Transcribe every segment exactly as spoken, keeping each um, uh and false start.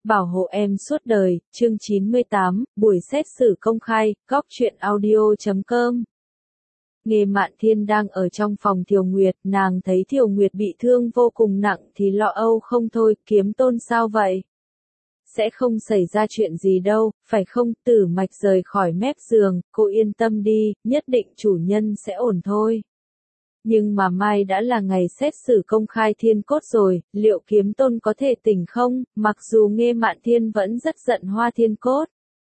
Bảo hộ em suốt đời, chương chín mươi tám, buổi xét xử công khai, góc truyện audio chấm com. Nghê Mạn Thiên đang ở trong phòng Thiều Nguyệt, nàng thấy Thiều Nguyệt bị thương vô cùng nặng thì lo âu không thôi, Kiếm Tôn sao vậy? Sẽ không xảy ra chuyện gì đâu, phải không? Tử Mạch rời khỏi mép giường, cô yên tâm đi, nhất định chủ nhân sẽ ổn thôi. Nhưng mà mai đã là ngày xét xử công khai Thiên Cốt rồi, liệu Kiếm Tôn có thể tỉnh không? Mặc dù Nghê Mạn Thiên vẫn rất giận Hoa Thiên Cốt,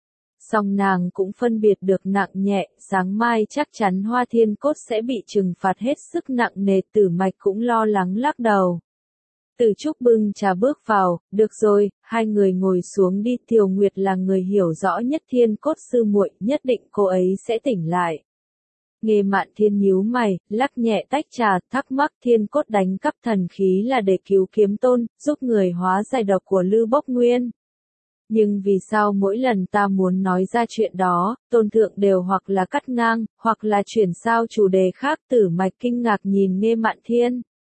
song nàng cũng phân biệt được nặng nhẹ, sáng mai chắc chắn Hoa Thiên Cốt sẽ bị trừng phạt hết sức nặng nề. Tử Mạch cũng lo lắng lắc đầu. Từ Trúc bưng trà bước vào, được rồi, hai người ngồi xuống đi. Thiều Nguyệt là người hiểu rõ nhất Thiên Cốt sư muội, nhất định cô ấy sẽ tỉnh lại. Nghê Mạn Thiên nhíu mày, lắc nhẹ tách trà, thắc mắc Thiên Cốt đánh cắp thần khí là để cứu Kiếm Tôn, giúp người hóa giải độc của Lư Bốc Nguyên. Nhưng vì sao mỗi lần ta muốn nói ra chuyện đó, Tôn Thượng đều hoặc là cắt ngang, hoặc là chuyển sao chủ đề khác? Tử Mạch kinh ngạc nhìn Nghê Mạn Thiên.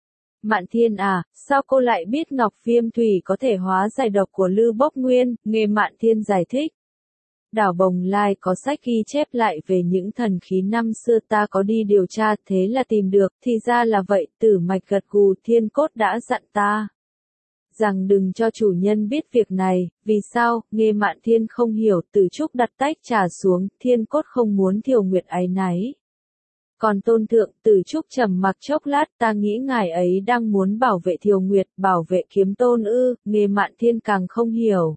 Mạn Thiên à, sao cô lại biết Ngọc Viêm Thủy có thể hóa giải độc của Lư Bốc Nguyên? Nghê Mạn Thiên giải thích. Đảo Bồng Lai có sách ghi chép lại về những thần khí năm xưa, ta có đi điều tra, thế là tìm được, thì ra là vậy. Tử Mạch gật gù. Thiên Cốt đã dặn ta rằng đừng cho chủ nhân biết việc này. Vì sao? Nghê Mạn Thiên không hiểu. Tử Trúc đặt tách trà xuống. Thiên Cốt không muốn Thiều Nguyệt áy náy. Còn Tôn Thượng? Tử Trúc trầm mặc chốc lát, ta nghĩ ngài ấy đang muốn bảo vệ Thiều Nguyệt, bảo vệ Kiếm Tôn ư? Nghê Mạn Thiên càng không hiểu.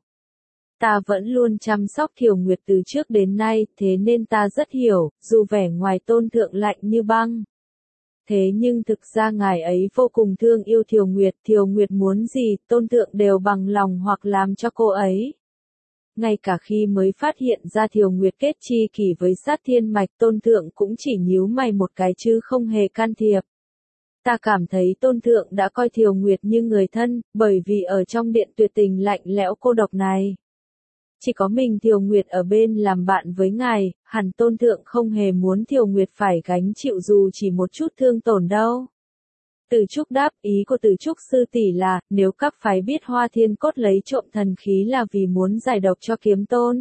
Ta vẫn luôn chăm sóc Thiều Nguyệt từ trước đến nay, thế nên ta rất hiểu, dù vẻ ngoài Tôn Thượng lạnh như băng. Thế nhưng thực ra ngài ấy vô cùng thương yêu Thiều Nguyệt, Thiều Nguyệt muốn gì, Tôn Thượng đều bằng lòng hoặc làm cho cô ấy. Ngay cả khi mới phát hiện ra Thiều Nguyệt kết chi kỷ với Sát Thiên Mạch, Tôn Thượng cũng chỉ nhíu mày một cái chứ không hề can thiệp. Ta cảm thấy Tôn Thượng đã coi Thiều Nguyệt như người thân, bởi vì ở trong điện tuyệt tình lạnh lẽo cô độc này, chỉ có mình Thiều Nguyệt ở bên làm bạn với ngài, hẳn Tôn Thượng không hề muốn Thiều Nguyệt phải gánh chịu dù chỉ một chút thương tổn đâu. Từ Trúc đáp, ý của Từ Trúc sư tỷ là, nếu các phái biết Hoa Thiên Cốt lấy trộm thần khí là vì muốn giải độc cho Kiếm Tôn,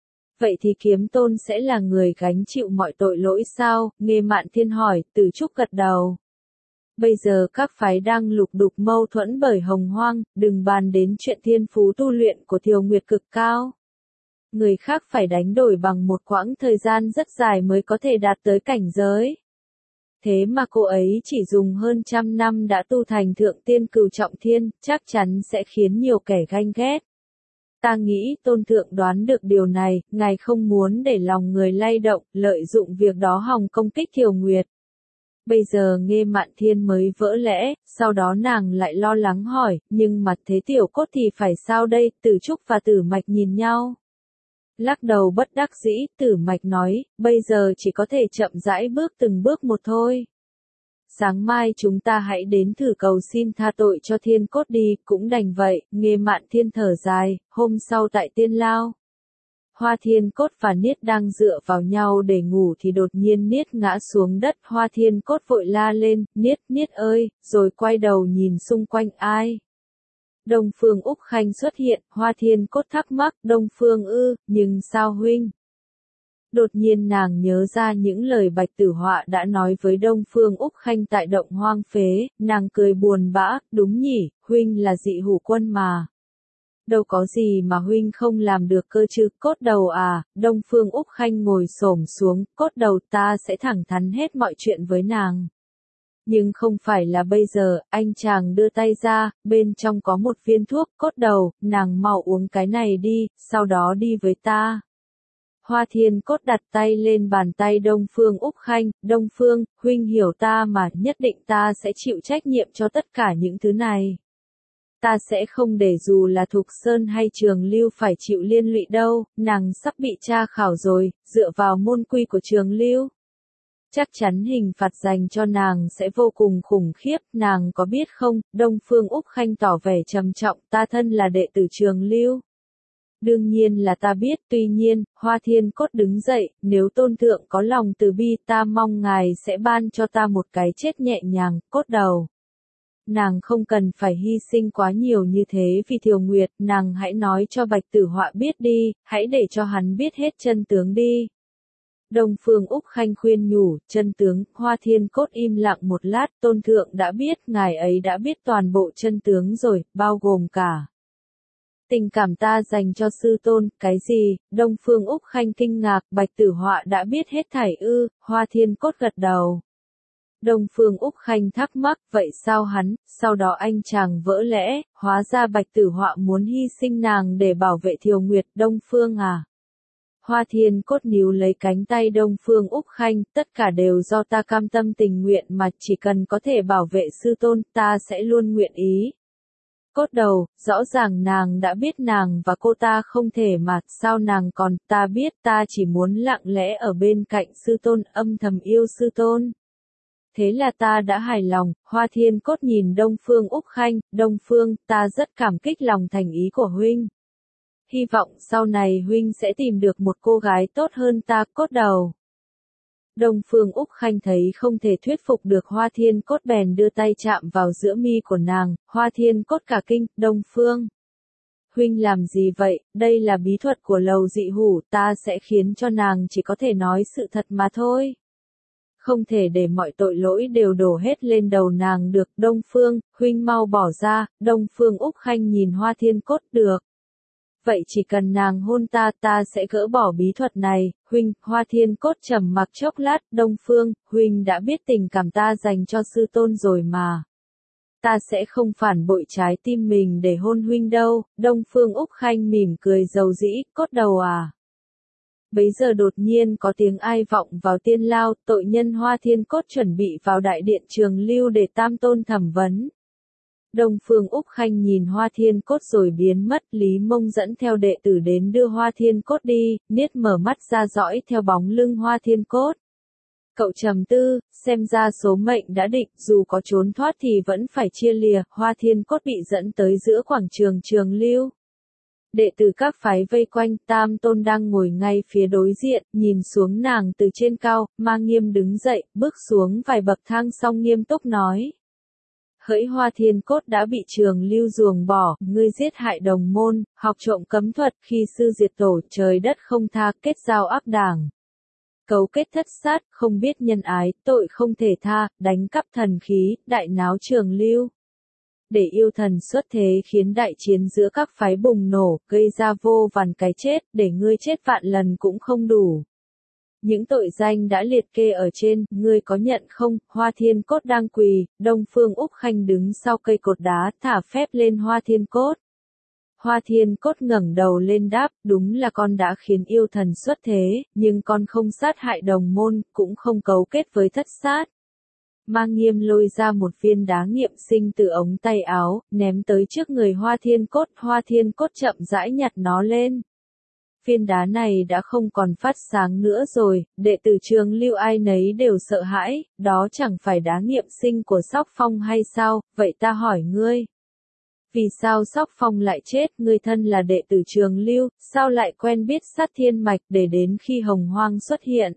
vậy thì Kiếm Tôn sẽ là người gánh chịu mọi tội lỗi sao? Nghê Mạn Thiên hỏi. Từ Trúc gật đầu. Bây giờ các phái đang lục đục mâu thuẫn bởi Hồng Hoang, đừng bàn đến chuyện thiên phú tu luyện của Thiều Nguyệt cực cao. Người khác phải đánh đổi bằng một quãng thời gian rất dài mới có thể đạt tới cảnh giới. Thế mà cô ấy chỉ dùng hơn trăm năm đã tu thành thượng tiên cửu trọng thiên, chắc chắn sẽ khiến nhiều kẻ ganh ghét. Ta nghĩ Tôn Thượng đoán được điều này, ngài không muốn để lòng người lay động, lợi dụng việc đó hòng công kích Thiều Nguyệt. Bây giờ Nghê Mạn Thiên mới vỡ lẽ, sau đó nàng lại lo lắng hỏi, nhưng mà thế Tiểu Cốt thì phải sao đây? Tử Trúc và Tử Mạch nhìn nhau. Lắc đầu bất đắc dĩ. Tử Mạch nói, bây giờ chỉ có thể chậm rãi bước từng bước một thôi. Sáng mai chúng ta hãy đến thử cầu xin tha tội cho Thiên Cốt đi. Cũng đành vậy. Nghê Mạn Thiên thở dài. Hôm sau tại Tiên Lao, Hoa Thiên Cốt và Niết đang dựa vào nhau để ngủ thì đột nhiên Niết ngã xuống đất. Hoa Thiên Cốt vội la lên, Niết, Niết ơi, rồi quay đầu nhìn xung quanh. Ai? Đông Phương Úc Khanh xuất hiện. Hoa Thiên Cốt thắc mắc, Đông Phương ư, nhưng sao huynh? Đột nhiên nàng nhớ ra những lời Bạch Tử Họa đã nói với Đông Phương Úc Khanh tại động Hoang Phế, nàng cười buồn bã, đúng nhỉ, huynh là dị hủ quân mà. Đâu có gì mà huynh không làm được cơ chứ? Cốt Đầu à? Đông Phương Úc Khanh ngồi xổm xuống, Cốt Đầu, ta sẽ thẳng thắn hết mọi chuyện với nàng. Nhưng không phải là bây giờ. Anh chàng đưa tay ra, bên trong có một viên thuốc. Cốt Đầu, nàng mau uống cái này đi, sau đó đi với ta. Hoa Thiên Cốt đặt tay lên bàn tay Đông Phương Úc Khanh, Đông Phương, huynh hiểu ta mà, nhất định ta sẽ chịu trách nhiệm cho tất cả những thứ này. Ta sẽ không để dù là Thục Sơn hay Trường Lưu phải chịu liên lụy đâu. Nàng sắp bị tra khảo rồi, dựa vào môn quy của Trường Lưu, chắc chắn hình phạt dành cho nàng sẽ vô cùng khủng khiếp. Nàng có biết không? Đông Phương Úc Khanh tỏ vẻ trầm trọng, ta thân là đệ tử Trường Lưu. Đương nhiên là ta biết, tuy nhiên, Hoa Thiên Cốt đứng dậy, nếu Tôn Thượng có lòng từ bi, ta mong ngài sẽ ban cho ta một cái chết nhẹ nhàng. Cốt Đầu, nàng không cần phải hy sinh quá nhiều như thế vì Thiều Nguyệt, nàng hãy nói cho Bạch Tử Họa biết đi, hãy để cho hắn biết hết chân tướng đi. Đông Phương Úc Khanh khuyên nhủ, chân tướng, Hoa Thiên Cốt im lặng một lát, tôn thượng đã biết, ngài ấy đã biết toàn bộ chân tướng rồi, bao gồm cả tình cảm ta dành cho sư tôn, cái gì? Đông Phương Úc Khanh kinh ngạc, Bạch Tử Họa đã biết hết thảy ư? Hoa Thiên Cốt gật đầu. Đông Phương Úc Khanh thắc mắc, vậy sao hắn? Sau đó anh chàng vỡ lẽ, hóa ra Bạch Tử Họa muốn hy sinh nàng để bảo vệ Thiều Nguyệt. Đông Phương à? Hoa Thiên Cốt níu lấy cánh tay Đông Phương Úc Khanh, tất cả đều do ta cam tâm tình nguyện mà, chỉ cần có thể bảo vệ sư tôn, ta sẽ luôn nguyện ý. Cốt đầu, rõ ràng nàng đã biết nàng và cô ta không thể mà, sao nàng còn, ta biết, ta chỉ muốn lặng lẽ ở bên cạnh sư tôn, âm thầm yêu sư tôn. Thế là ta đã hài lòng. Hoa Thiên Cốt nhìn Đông Phương Úc Khanh, Đông Phương, ta rất cảm kích lòng thành ý của huynh. Hy vọng sau này huynh sẽ tìm được một cô gái tốt hơn ta. Cốt đầu. Đông Phương Úc Khanh thấy không thể thuyết phục được Hoa Thiên Cốt bèn đưa tay chạm vào giữa mi của nàng. Hoa Thiên Cốt cả kinh, Đông Phương. Huynh làm gì vậy, đây là bí thuật của Lầu Dị Hủ, ta sẽ khiến cho nàng chỉ có thể nói sự thật mà thôi. Không thể để mọi tội lỗi đều đổ hết lên đầu nàng được. Đông Phương, huynh mau bỏ ra. Đông Phương Úc Khanh nhìn Hoa Thiên Cốt, được. Vậy chỉ cần nàng hôn ta, ta sẽ gỡ bỏ bí thuật này. Huynh, Hoa Thiên Cốt trầm mặc chốc lát, Đông Phương, huynh đã biết tình cảm ta dành cho sư tôn rồi mà. Ta sẽ không phản bội trái tim mình để hôn huynh đâu. Đông Phương Úc Khanh mỉm cười dầu dĩ, Cốt đầu à. Bấy giờ đột nhiên có tiếng ai vọng vào tiên lao, tội nhân Hoa Thiên Cốt chuẩn bị vào đại điện Trường Lưu để tam tôn thẩm vấn. Đông Phương Úc Khanh nhìn Hoa Thiên Cốt rồi biến mất, Lý Mông dẫn theo đệ tử đến đưa Hoa Thiên Cốt đi, Niết mở mắt ra dõi theo bóng lưng Hoa Thiên Cốt. Cậu trầm tư, xem ra số mệnh đã định, dù có trốn thoát thì vẫn phải chia lìa. Hoa Thiên Cốt bị dẫn tới giữa quảng trường Trường Lưu. Đệ tử các phái vây quanh, tam tôn đang ngồi ngay phía đối diện, nhìn xuống nàng từ trên cao. Ma Nghiêm đứng dậy, bước xuống vài bậc thang xong nghiêm túc nói. Hỡi Hoa Thiên Cốt đã bị Trường Lưu ruồng bỏ, ngươi giết hại đồng môn, học trộm cấm thuật, khi sư diệt tổ, trời đất không tha, kết giao ác đảng. Cấu kết thất sát, không biết nhân ái, tội không thể tha, đánh cắp thần khí, đại náo Trường Lưu. Để yêu thần xuất thế khiến đại chiến giữa các phái bùng nổ, gây ra vô vàn cái chết, để ngươi chết vạn lần cũng không đủ. Những tội danh đã liệt kê ở trên, ngươi có nhận không? Hoa Thiên Cốt đang quỳ, Đông Phương Úc Khanh đứng sau cây cột đá, thả phép lên Hoa Thiên Cốt. Hoa Thiên Cốt ngẩng đầu lên đáp, đúng là con đã khiến yêu thần xuất thế, nhưng con không sát hại đồng môn, cũng không cấu kết với thất sát. Ma Nghiêm lôi ra một viên đá nghiệm sinh từ ống tay áo, ném tới trước người Hoa Thiên Cốt. Hoa Thiên Cốt chậm rãi nhặt nó lên. Viên đá này đã không còn phát sáng nữa rồi, đệ tử Trường Lưu ai nấy đều sợ hãi, đó chẳng phải đá nghiệm sinh của Sóc Phong hay sao? Vậy ta hỏi ngươi. Vì sao Sóc Phong lại chết? Ngươi thân là đệ tử Trường Lưu, sao lại quen biết sát thiên mạch để đến khi Hồng Hoang xuất hiện?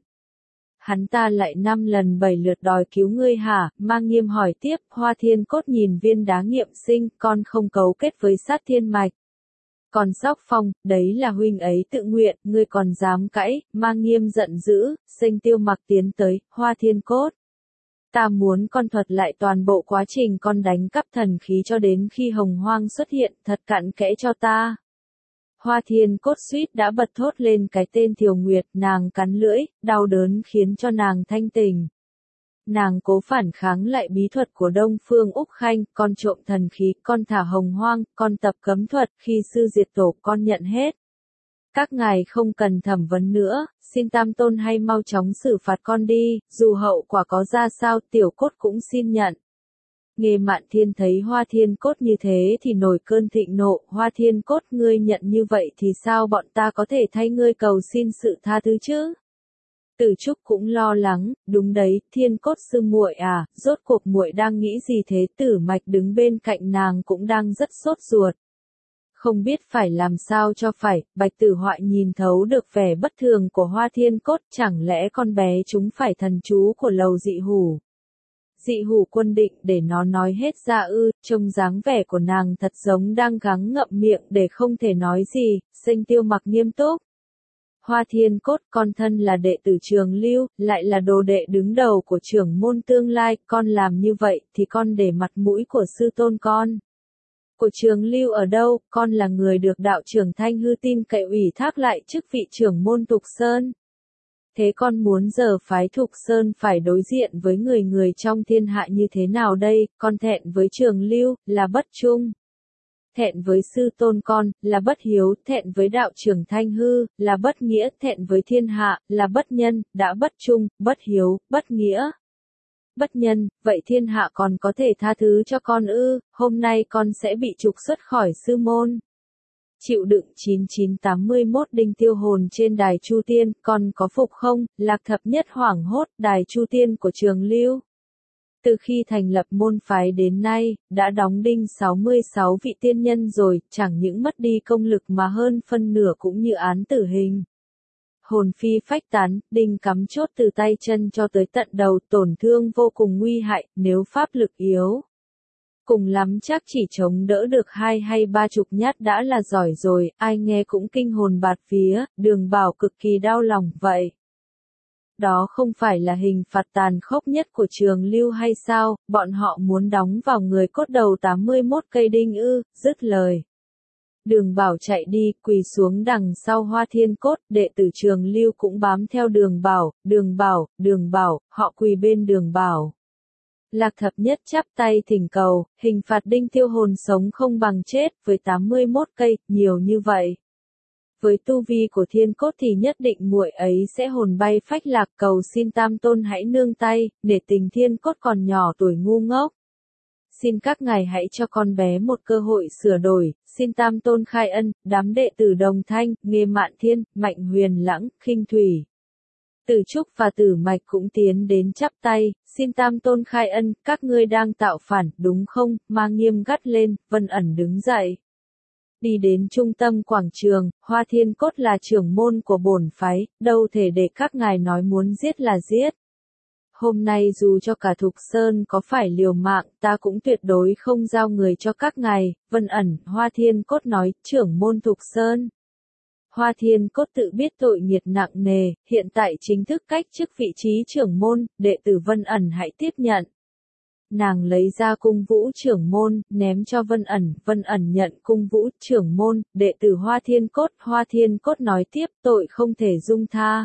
Hắn ta lại năm lần bảy lượt đòi cứu ngươi hả? Ma Nghiêm hỏi tiếp. Hoa Thiên Cốt nhìn viên đá nghiệm sinh, con không cấu kết với sát thiên mạch. Còn Sóc Phong, đấy là huynh ấy tự nguyện, ngươi còn dám cãi? Ma Nghiêm giận dữ, Sinh Tiêu Mặc tiến tới. Hoa Thiên Cốt, ta muốn con thuật lại toàn bộ quá trình con đánh cắp thần khí cho đến khi Hồng Hoang xuất hiện, thật cặn kẽ cho ta. Hoa Thiên Cốt suýt đã bật thốt lên cái tên Thiều Nguyệt, nàng cắn lưỡi, đau đớn khiến cho nàng thanh tỉnh. Nàng cố phản kháng lại bí thuật của Đông Phương Úc Khanh, con trộm thần khí, con thả Hồng Hoang, con tập cấm thuật, khi sư diệt tổ con nhận hết. Các ngài không cần thẩm vấn nữa, xin tam tôn hay mau chóng xử phạt con đi, dù hậu quả có ra sao Tiểu Cốt cũng xin nhận. Nghê Mạn Thiên thấy Hoa Thiên Cốt như thế thì nổi cơn thịnh nộ. Hoa Thiên Cốt, ngươi nhận như vậy thì sao bọn ta có thể thay ngươi cầu xin sự tha thứ chứ? Tử Trúc cũng lo lắng, đúng đấy, Thiên Cốt sư muội à, rốt cuộc muội đang nghĩ gì thế? Tử Mạch đứng bên cạnh nàng cũng đang rất sốt ruột. Không biết phải làm sao cho phải. Bạch Tử Họa nhìn thấu được vẻ bất thường của Hoa Thiên Cốt, chẳng lẽ con bé chúng phải thần chú của Lầu Dị Hủ? Dị hủ quân định để nó nói hết ra ư, trông dáng vẻ của nàng thật giống đang gắng ngậm miệng để không thể nói gì, Sinh Tiêu Mặc nghiêm túc. Hoa Thiên Cốt con thân là đệ tử Trường Lưu, lại là đồ đệ đứng đầu của trưởng môn tương lai, con làm như vậy thì con để mặt mũi của sư tôn con. Của Trường Lưu ở đâu, con là người được đạo trưởng Thanh Hư tin cậy ủy thác lại chức vị trưởng môn Thục Sơn. Thế con muốn giờ phái Thục Sơn phải đối diện với người người trong thiên hạ như thế nào đây, con thẹn với Trường Lưu, là bất trung. Thẹn với sư tôn con, là bất hiếu, thẹn với đạo trưởng Thanh Hư, là bất nghĩa, thẹn với thiên hạ, là bất nhân, đã bất trung, bất hiếu, bất nghĩa. Bất nhân, vậy thiên hạ còn có thể tha thứ cho con ư, hôm nay con sẽ bị trục xuất khỏi sư môn. Chịu đựng chín chín tám mươi mốt đinh tiêu hồn trên đài Chu Tiên, con có phục không, Lạc Thập Nhất hoảng hốt, đài Chu Tiên của Trường Lưu. Từ khi thành lập môn phái đến nay, đã đóng đinh sáu mươi sáu vị tiên nhân rồi, chẳng những mất đi công lực mà hơn phân nửa cũng như án tử hình. Hồn phi phách tán, đinh cắm chốt từ tay chân cho tới tận đầu, tổn thương vô cùng nguy hại, nếu pháp lực yếu. Cùng lắm chắc chỉ chống đỡ được hai hay ba chục nhát đã là giỏi rồi, ai nghe cũng kinh hồn bạt vía, Đường Bảo cực kỳ đau lòng vậy. Đó không phải là hình phạt tàn khốc nhất của Trường Lưu hay sao, bọn họ muốn đóng vào người cốt đầu tám mươi mốt cây đinh ư, dứt lời. Đường Bảo chạy đi, quỳ xuống đằng sau Hoa Thiên Cốt, đệ tử Trường Lưu cũng bám theo Đường Bảo, Đường Bảo, Đường Bảo, họ quỳ bên Đường Bảo. Lạc Thập Nhất chắp tay thỉnh cầu, hình phạt đinh tiêu hồn sống không bằng chết, với tám mươi mốt cây, nhiều như vậy. Với tu vi của Thiên Cốt thì nhất định muội ấy sẽ hồn bay phách lạc, cầu xin Tam Tôn hãy nương tay, để tình Thiên Cốt còn nhỏ tuổi ngu ngốc. Xin các ngài hãy cho con bé một cơ hội sửa đổi, xin Tam Tôn khai ân, đám đệ tử Đồng Thanh, Nghê Mạn Thiên, Mạnh Huyền Lãng, Khinh Thủy. Tử Trúc và Tử Mạch cũng tiến đến chắp tay, xin Tam Tôn khai ân, các ngươi đang tạo phản, đúng không, Ma Nghiêm gắt lên, Vân Ẩn đứng dậy. Đi đến trung tâm quảng trường, Hoa Thiên Cốt là trưởng môn của bổn phái, đâu thể để các ngài nói muốn giết là giết. Hôm nay dù cho cả Thục Sơn có phải liều mạng, ta cũng tuyệt đối không giao người cho các ngài, Vân Ẩn, Hoa Thiên Cốt nói, trưởng môn Thục Sơn. Hoa Thiên Cốt tự biết tội nghiệt nặng nề, hiện tại chính thức cách chức vị trí trưởng môn, đệ tử Vân Ẩn hãy tiếp nhận. Nàng lấy ra cung vũ trưởng môn, ném cho Vân Ẩn, Vân Ẩn nhận cung vũ trưởng môn, đệ tử Hoa Thiên Cốt, Hoa Thiên Cốt nói tiếp tội không thể dung tha.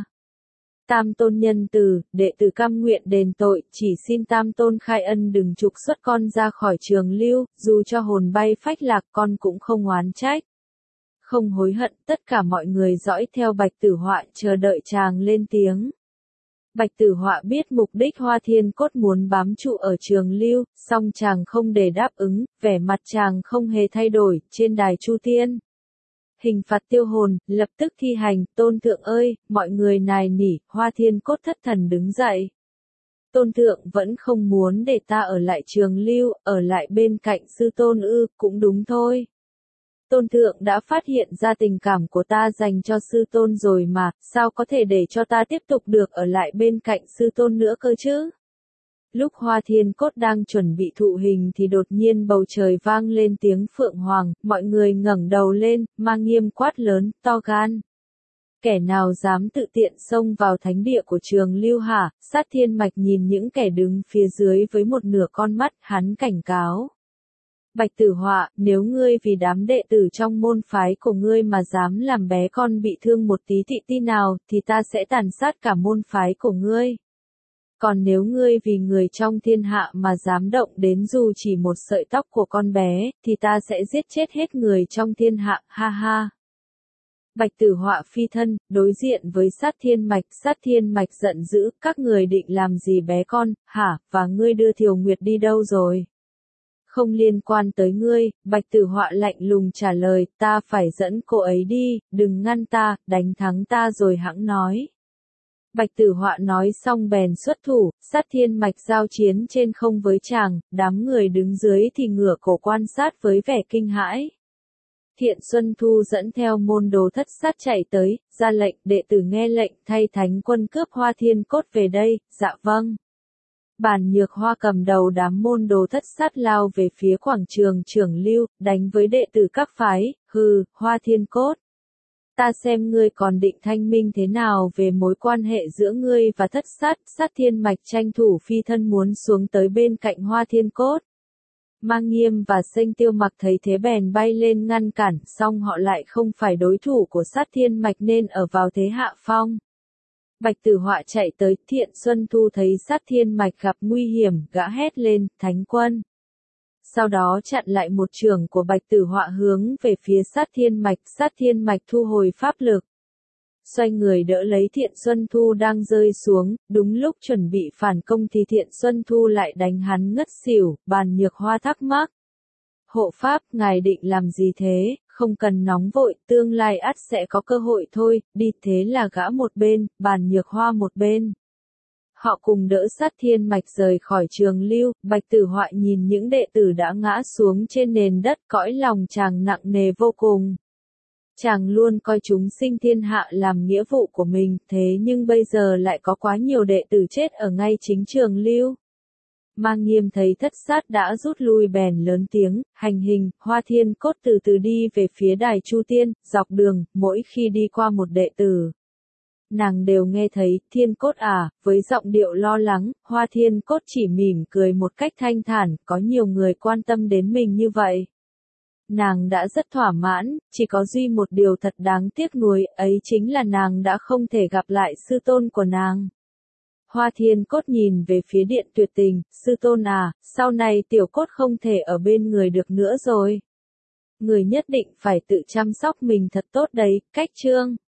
Tam Tôn nhân từ, đệ tử cam nguyện đền tội, chỉ xin Tam Tôn khai ân đừng trục xuất con ra khỏi Trường Lưu, dù cho hồn bay phách lạc con cũng không oán trách. Không hối hận, tất cả mọi người dõi theo Bạch Tử Họa chờ đợi chàng lên tiếng. Bạch Tử Họa biết mục đích Hoa Thiên Cốt muốn bám trụ ở Trường Lưu, song chàng không để đáp ứng, vẻ mặt chàng không hề thay đổi, trên đài Chu Tiên. Hình phạt tiêu hồn, lập tức thi hành, Tôn Thượng ơi, mọi người nài nỉ, Hoa Thiên Cốt thất thần đứng dậy. Tôn Thượng vẫn không muốn để ta ở lại Trường Lưu, ở lại bên cạnh sư tôn ư, cũng đúng thôi. Tôn Thượng đã phát hiện ra tình cảm của ta dành cho sư tôn rồi mà, sao có thể để cho ta tiếp tục được ở lại bên cạnh sư tôn nữa cơ chứ? Lúc Hoa Thiên Cốt đang chuẩn bị thụ hình thì đột nhiên bầu trời vang lên tiếng phượng hoàng, mọi người ngẩng đầu lên, Ma Nghiêm quát lớn, to gan. Kẻ nào dám tự tiện xông vào thánh địa của Trường Lưu hả? Sát Thiên Mạch nhìn những kẻ đứng phía dưới với một nửa con mắt, hắn cảnh cáo. Bạch Tử Họa, nếu ngươi vì đám đệ tử trong môn phái của ngươi mà dám làm bé con bị thương một tí thị ti nào, thì ta sẽ tàn sát cả môn phái của ngươi. Còn nếu ngươi vì người trong thiên hạ mà dám động đến dù chỉ một sợi tóc của con bé, thì ta sẽ giết chết hết người trong thiên hạ, ha ha. Bạch Tử Họa phi thân, đối diện với Sát Thiên Mạch, Sát Thiên Mạch giận dữ, các người định làm gì bé con, hả, và ngươi đưa Thiều Nguyệt đi đâu rồi? Không liên quan tới ngươi, Bạch Tử Họa lạnh lùng trả lời, ta phải dẫn cô ấy đi, đừng ngăn ta, đánh thắng ta rồi hẵng nói. Bạch Tử Họa nói xong bèn xuất thủ, Sát Thiên Mạch giao chiến trên không với chàng, đám người đứng dưới thì ngửa cổ quan sát với vẻ kinh hãi. Thiện Xuân Thu dẫn theo môn đồ thất sát chạy tới, ra lệnh, đệ tử nghe lệnh, thay thánh quân cướp Hoa Thiên Cốt về đây, dạ vâng. Bàn Nhược Hoa cầm đầu đám môn đồ thất sát lao về phía quảng trường trưởng lưu, đánh với đệ tử các phái, hừ, Hoa Thiên Cốt. Ta xem ngươi còn định thanh minh thế nào về mối quan hệ giữa ngươi và thất sát, sát thiên mạch tranh thủ phi thân muốn xuống tới bên cạnh Hoa Thiên Cốt. Mang Nghiêm và Sênh Tiêu Mặc thấy thế bèn bay lên ngăn cản, song họ lại không phải đối thủ của sát thiên mạch nên ở vào thế hạ phong. Bạch Tử Họa chạy tới, Thiện Xuân Thu thấy sát thiên mạch gặp nguy hiểm, gã hét lên, Thánh Quân. Sau đó chặn lại một trường của Bạch Tử Họa hướng về phía sát thiên mạch, sát thiên mạch thu hồi pháp lực. Xoay người đỡ lấy Thiện Xuân Thu đang rơi xuống, đúng lúc chuẩn bị phản công thì Thiện Xuân Thu lại đánh hắn ngất xỉu, Bàn Nhược Hoa thắc mắc. Hộ pháp, ngài định làm gì thế, không cần nóng vội, tương lai ắt sẽ có cơ hội thôi, đi thế là gã một bên, Bàn Nhược Hoa một bên. Họ cùng đỡ sát thiên mạch rời khỏi trường lưu, Bạch Tử Họa nhìn những đệ tử đã ngã xuống trên nền đất, cõi lòng chàng nặng nề vô cùng. Chàng luôn coi chúng sinh thiên hạ làm nghĩa vụ của mình, thế nhưng bây giờ lại có quá nhiều đệ tử chết ở ngay chính trường lưu. Mang Nghiêm thấy thất sát đã rút lui bèn lớn tiếng, hành hình, Hoa Thiên Cốt từ từ đi về phía đài Chu Tiên, dọc đường, mỗi khi đi qua một đệ tử. Nàng đều nghe thấy, Thiên Cốt à, với giọng điệu lo lắng, Hoa Thiên Cốt chỉ mỉm cười một cách thanh thản, có nhiều người quan tâm đến mình như vậy. Nàng đã rất thỏa mãn, chỉ có duy một điều thật đáng tiếc nuối, ấy chính là nàng đã không thể gặp lại sư tôn của nàng. Hoa Thiên Cốt nhìn về phía Điện Tuyệt Tình, sư tôn à, sau này tiểu cốt không thể ở bên người được nữa rồi. Người nhất định phải tự chăm sóc mình thật tốt đấy, cách chương.